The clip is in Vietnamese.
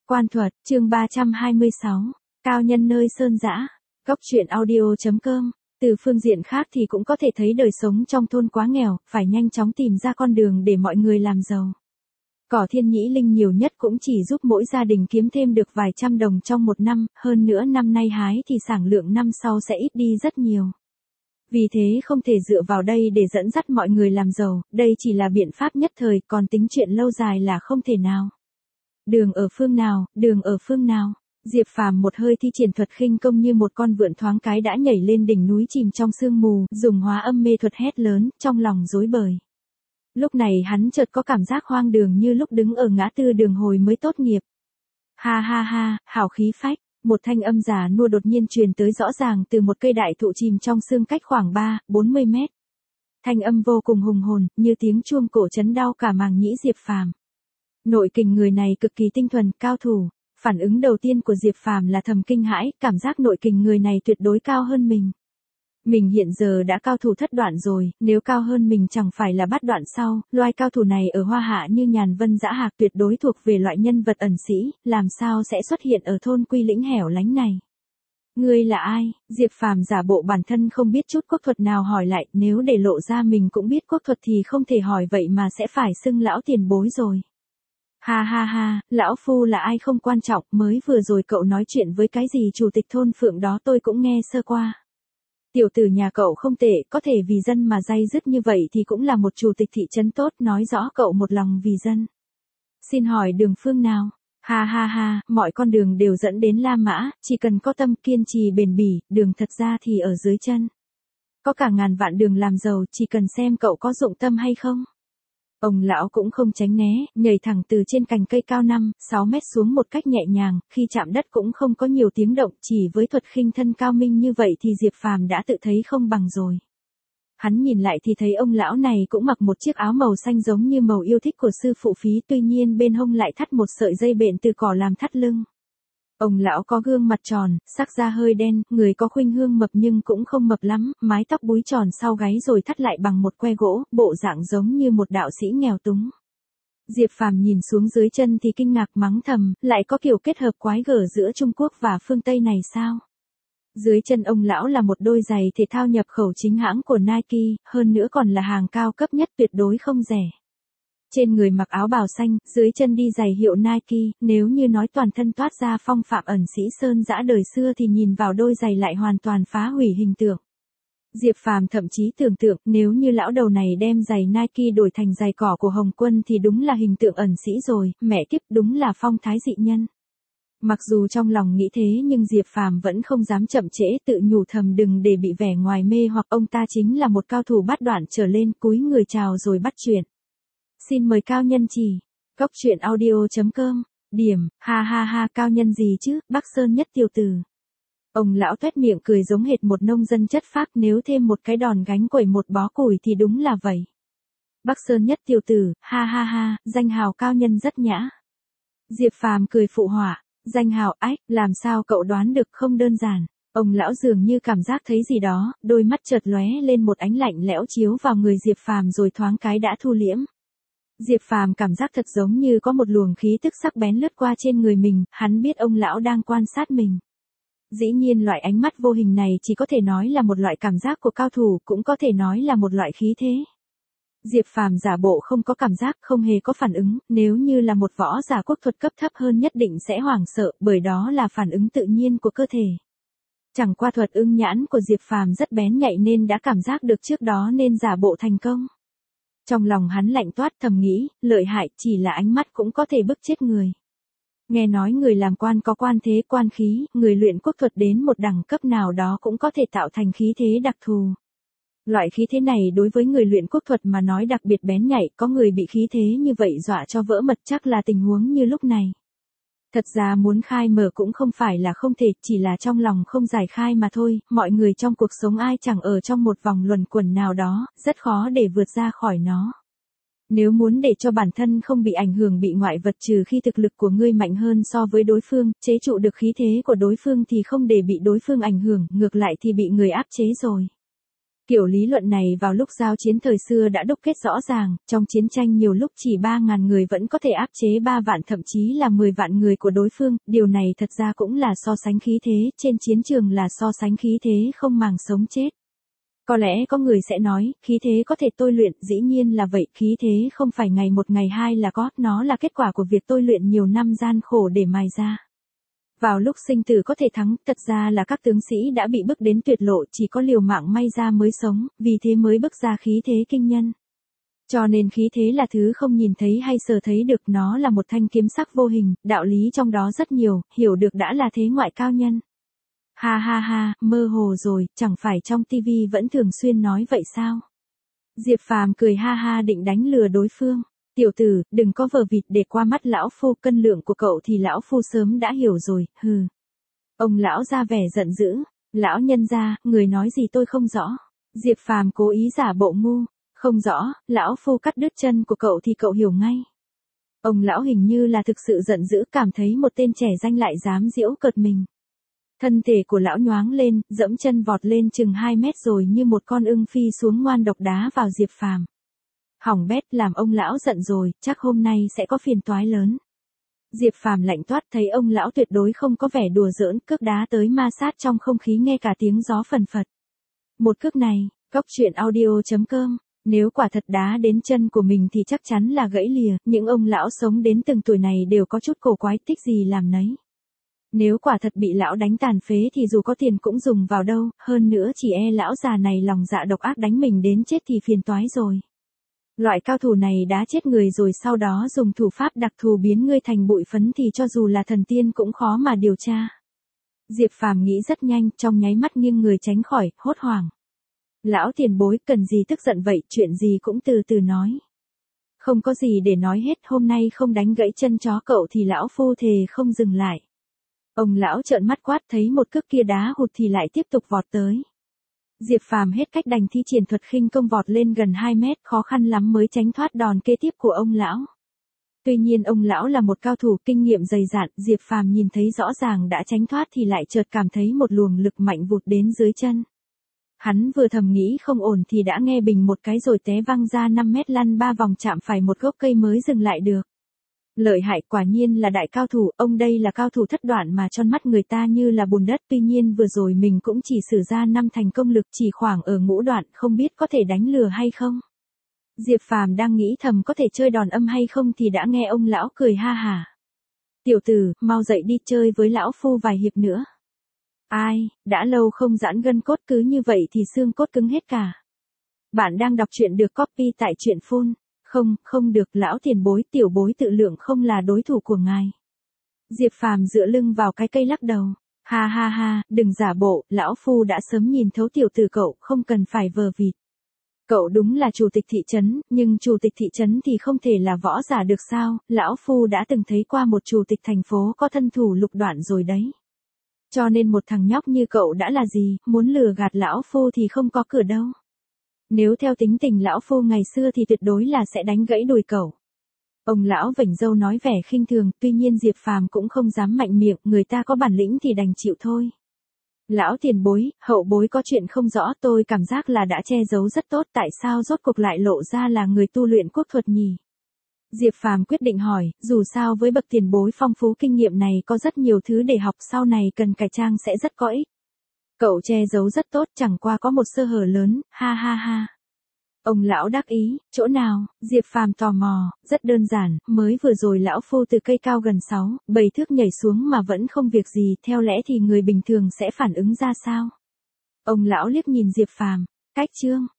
Quan thuật, chương 326. Cao nhân nơi sơn dã. Góc truyện audio.com. Từ phương diện khác thì cũng có thể thấy đời sống trong thôn quá nghèo, phải nhanh chóng tìm ra con đường để mọi người làm giàu. Cỏ thiên nhĩ linh nhiều nhất cũng chỉ giúp mỗi gia đình kiếm thêm được vài trăm đồng trong một năm, hơn nữa năm nay hái thì sản lượng năm sau sẽ ít đi rất nhiều. Vì thế không thể dựa vào đây để dẫn dắt mọi người làm giàu, đây chỉ là biện pháp nhất thời, còn tính chuyện lâu dài là không thể nào. Đường ở phương nào, đường ở phương nào? Diệp Phàm một hơi thi triển thuật khinh công như một con vượn thoáng cái đã nhảy lên đỉnh núi chìm trong sương mù, dùng hóa âm mê thuật hét lớn, trong lòng rối bời. Lúc này hắn chợt có cảm giác hoang đường như lúc đứng ở ngã tư đường hồi mới tốt nghiệp. Ha ha ha, hào khí phách, một thanh âm già nua đột nhiên truyền tới rõ ràng từ một cây đại thụ chìm trong sương cách khoảng 3-40 mét. Thanh âm vô cùng hùng hồn, như tiếng chuông cổ chấn đau cả màng nhĩ Diệp Phàm. Nội kình người này cực kỳ tinh thuần, cao thủ. Phản ứng đầu tiên của Diệp Phàm là thầm kinh hãi, cảm giác nội kình người này tuyệt đối cao hơn mình. Mình hiện giờ đã cao thủ thất đoạn rồi, nếu cao hơn mình chẳng phải là bát đoạn sau, loài cao thủ này ở Hoa Hạ như Nhàn Vân Dã Hạc tuyệt đối thuộc về loại nhân vật ẩn sĩ, làm sao sẽ xuất hiện ở thôn Quy Lĩnh hẻo lánh này. Ngươi là ai? Diệp Phàm giả bộ bản thân không biết chút quốc thuật nào hỏi lại, nếu để lộ ra mình cũng biết quốc thuật thì không thể hỏi vậy mà sẽ phải xưng lão tiền bối rồi. Ha ha ha, lão phu là ai không quan trọng, mới vừa rồi cậu nói chuyện với cái gì chủ tịch thôn Phượng đó tôi cũng nghe sơ qua. Tiểu tử nhà cậu không tệ, có thể vì dân mà day dứt như vậy thì cũng là một chủ tịch thị trấn tốt, nói rõ cậu một lòng vì dân. Xin hỏi đường phương nào? Ha ha ha, mọi con đường đều dẫn đến La Mã, chỉ cần có tâm kiên trì bền bỉ, đường thật ra thì ở dưới chân. Có cả ngàn vạn đường làm giàu, chỉ cần xem cậu có dụng tâm hay không. Ông lão cũng không tránh né, nhảy thẳng từ trên cành cây cao 5-6 mét xuống một cách nhẹ nhàng, khi chạm đất cũng không có nhiều tiếng động, chỉ với thuật khinh thân cao minh như vậy thì Diệp Phàm đã tự thấy không bằng rồi. Hắn nhìn lại thì thấy ông lão này cũng mặc một chiếc áo màu xanh giống như màu yêu thích của sư phụ Phí, tuy nhiên bên hông lại thắt một sợi dây bện từ cỏ làm thắt lưng. Ông lão có gương mặt tròn, sắc da hơi đen, người có khuynh hương mập nhưng cũng không mập lắm, mái tóc búi tròn sau gáy rồi thắt lại bằng một que gỗ, bộ dạng giống như một đạo sĩ nghèo túng. Diệp Phàm nhìn xuống dưới chân thì kinh ngạc mắng thầm, lại có kiểu kết hợp quái gở giữa Trung Quốc và phương Tây này sao? Dưới chân ông lão là một đôi giày thể thao nhập khẩu chính hãng của Nike, hơn nữa còn là hàng cao cấp nhất, tuyệt đối không rẻ. Trên người mặc áo bào xanh, dưới chân đi giày hiệu Nike, nếu như nói toàn thân toát ra phong phạm ẩn sĩ sơn dã đời xưa thì nhìn vào đôi giày lại hoàn toàn phá hủy hình tượng. Diệp Phàm thậm chí tưởng tượng, nếu như lão đầu này đem giày Nike đổi thành giày cỏ của Hồng Quân thì đúng là hình tượng ẩn sĩ rồi, mẹ kiếp, đúng là phong thái dị nhân. Mặc dù trong lòng nghĩ thế nhưng Diệp Phàm vẫn không dám chậm trễ, tự nhủ thầm đừng để bị vẻ ngoài mê hoặc, ông ta chính là một cao thủ bát đoạn trở lên, cúi người chào rồi bắt chuyện. Xin mời cao nhân chỉ. Góc truyện audio.com. Điểm, ha ha ha, cao nhân gì chứ, Bắc Sơn Nhất tiểu tử. Ông lão toét miệng cười giống hệt một nông dân chất phác, nếu thêm một cái đòn gánh quẩy một bó củi thì đúng là vậy. Bắc Sơn Nhất tiểu tử, ha ha ha, danh hào cao nhân rất nhã. Diệp Phàm cười phụ họa, danh hào ách, làm sao cậu đoán được, không đơn giản. Ông lão dường như cảm giác thấy gì đó, đôi mắt chợt lóe lên một ánh lạnh lẽo chiếu vào người Diệp Phàm rồi thoáng cái đã thu liễm. Diệp Phàm cảm giác thật giống như có một luồng khí tức sắc bén lướt qua trên người mình, hắn biết ông lão đang quan sát mình. Dĩ nhiên loại ánh mắt vô hình này chỉ có thể nói là một loại cảm giác của cao thủ, cũng có thể nói là một loại khí thế. Diệp Phàm giả bộ không có cảm giác, không hề có phản ứng, nếu như là một võ giả quốc thuật cấp thấp hơn nhất định sẽ hoảng sợ, bởi đó là phản ứng tự nhiên của cơ thể. Chẳng qua thuật ưng nhãn của Diệp Phàm rất bén nhạy nên đã cảm giác được trước đó nên giả bộ thành công. Trong lòng hắn lạnh toát thầm nghĩ, lợi hại, chỉ là ánh mắt cũng có thể bức chết người. Nghe nói người làm quan có quan thế quan khí, người luyện quốc thuật đến một đẳng cấp nào đó cũng có thể tạo thành khí thế đặc thù. Loại khí thế này đối với người luyện quốc thuật mà nói đặc biệt bén nhạy, có người bị khí thế như vậy dọa cho vỡ mật chắc là tình huống như lúc này. Thật ra muốn khai mở cũng không phải là không thể, chỉ là trong lòng không giải khai mà thôi, mọi người trong cuộc sống ai chẳng ở trong một vòng luẩn quẩn nào đó, rất khó để vượt ra khỏi nó. Nếu muốn để cho bản thân không bị ảnh hưởng bị ngoại vật trừ khi thực lực của ngươi mạnh hơn so với đối phương, chế trụ được khí thế của đối phương thì không để bị đối phương ảnh hưởng, ngược lại thì bị người áp chế rồi. Kiểu lý luận này vào lúc giao chiến thời xưa đã đúc kết rõ ràng, trong chiến tranh nhiều lúc chỉ 3.000 người vẫn có thể áp chế 3 vạn thậm chí là 10 vạn người của đối phương, điều này thật ra cũng là so sánh khí thế, trên chiến trường là so sánh khí thế không màng sống chết. Có lẽ có người sẽ nói, khí thế có thể tôi luyện, dĩ nhiên là vậy, khí thế không phải ngày một ngày hai là có, nó là kết quả của việc tôi luyện nhiều năm gian khổ để mài ra. Vào lúc sinh tử có thể thắng, thật ra là các tướng sĩ đã bị bức đến tuyệt lộ, chỉ có liều mạng may ra mới sống, vì thế mới bức ra khí thế kinh nhân. Cho nên khí thế là thứ không nhìn thấy hay sờ thấy được, nó là một thanh kiếm sắc vô hình, đạo lý trong đó rất nhiều, hiểu được đã là thế ngoại cao nhân. Ha ha ha, mơ hồ rồi, chẳng phải trong tivi vẫn thường xuyên nói vậy sao? Diệp Phàm cười ha ha định đánh lừa đối phương. Tiểu tử, đừng có vờ vịt để qua mắt lão phu, cân lượng của cậu thì lão phu sớm đã hiểu rồi, hừ. Ông lão ra vẻ giận dữ, lão nhân gia, người nói gì tôi không rõ. Diệp Phàm cố ý giả bộ ngu, không rõ, lão phu cắt đứt chân của cậu thì cậu hiểu ngay. Ông lão hình như là thực sự giận dữ, cảm thấy một tên trẻ danh lại dám giễu cợt mình. Thân thể của lão nhoáng lên, dẫm chân vọt lên chừng 2 mét rồi như một con ưng phi xuống ngoan độc đá vào Diệp Phàm. Hỏng bét, làm ông lão giận rồi, chắc hôm nay sẽ có phiền toái lớn. Diệp Phàm lạnh toát, thấy ông lão tuyệt đối không có vẻ đùa giỡn, cước đá tới ma sát trong không khí nghe cả tiếng gió phần phật. Một cước này, coctruyện.audio.com, nếu quả thật đá đến chân của mình thì chắc chắn là gãy lìa, những ông lão sống đến từng tuổi này đều có chút cổ quái, thích gì làm nấy. Nếu quả thật bị lão đánh tàn phế thì dù có tiền cũng dùng vào đâu, hơn nữa chỉ e lão già này lòng dạ độc ác đánh mình đến chết thì phiền toái rồi. Loại cao thủ này đã chết người rồi sau đó dùng thủ pháp đặc thù biến ngươi thành bụi phấn thì cho dù là thần tiên cũng khó mà điều tra. Diệp Phàm nghĩ rất nhanh, trong nháy mắt nghiêng người tránh khỏi, hốt hoảng. Lão tiền bối, cần gì tức giận vậy, chuyện gì cũng từ từ nói. Không có gì để nói hết, hôm nay không đánh gãy chân chó cậu thì lão phu thề không dừng lại. Ông lão trợn mắt quát, thấy một cước kia đá hụt thì lại tiếp tục vọt tới. Diệp Phàm hết cách đành thi triển thuật khinh công vọt lên gần 2 mét, khó khăn lắm mới tránh thoát đòn kế tiếp của ông lão. Tuy nhiên ông lão là một cao thủ kinh nghiệm dày dạn, Diệp Phàm nhìn thấy rõ ràng đã tránh thoát thì lại chợt cảm thấy một luồng lực mạnh vụt đến dưới chân. Hắn vừa thầm nghĩ không ổn thì đã nghe bình một cái rồi té văng ra 5 mét, lăn 3 vòng chạm phải một gốc cây mới dừng lại được. Lợi hại, quả nhiên là đại cao thủ, ông đây là cao thủ thất đoạn mà trong mắt người ta như là bùn đất, tuy nhiên vừa rồi mình cũng chỉ sử ra 5 thành công lực, chỉ khoảng ở ngũ đoạn, không biết có thể đánh lừa hay không. Diệp Phàm đang nghĩ thầm có thể chơi đòn âm hay không thì đã nghe ông lão cười ha hả. Tiểu tử, mau dậy đi chơi với lão phu vài hiệp nữa. Ai, đã lâu không giãn gân cốt, cứ như vậy thì xương cốt cứng hết cả. Bạn đang đọc truyện được copy tại truyện phone. Không được, lão tiền bối, tiểu bối tự lượng không là đối thủ của ngài. Diệp Phàm dựa lưng vào cái cây lắc đầu. Ha ha ha, đừng giả bộ, lão phu đã sớm nhìn thấu tiểu tử cậu, không cần phải vờ vịt. Cậu đúng là chủ tịch thị trấn, nhưng chủ tịch thị trấn thì không thể là võ giả được sao, lão phu đã từng thấy qua một chủ tịch thành phố có thân thủ lục đoạn rồi đấy. Cho nên một thằng nhóc như cậu đã là gì, muốn lừa gạt lão phu thì không có cửa đâu. Nếu theo tính tình lão phu ngày xưa thì tuyệt đối là sẽ đánh gãy đùi cậu. Ông lão vểnh râu nói vẻ khinh thường, tuy nhiên Diệp Phàm cũng không dám mạnh miệng, người ta có bản lĩnh thì đành chịu thôi. Lão tiền bối, hậu bối có chuyện không rõ, tôi cảm giác là đã che giấu rất tốt, tại sao rốt cuộc lại lộ ra là người tu luyện quốc thuật nhỉ? Diệp Phàm quyết định hỏi, dù sao với bậc tiền bối phong phú kinh nghiệm này có rất nhiều thứ để học, sau này cần cải trang sẽ rất có ích. Cậu che giấu rất tốt, chẳng qua có một sơ hở lớn, ha ha ha. Ông lão đắc ý, chỗ nào? Diệp Phàm tò mò, rất đơn giản, mới vừa rồi lão phu từ cây cao gần 6-7 thước nhảy xuống mà vẫn không việc gì, theo lẽ thì người bình thường sẽ phản ứng ra sao? Ông lão liếc nhìn Diệp Phàm, cách chương.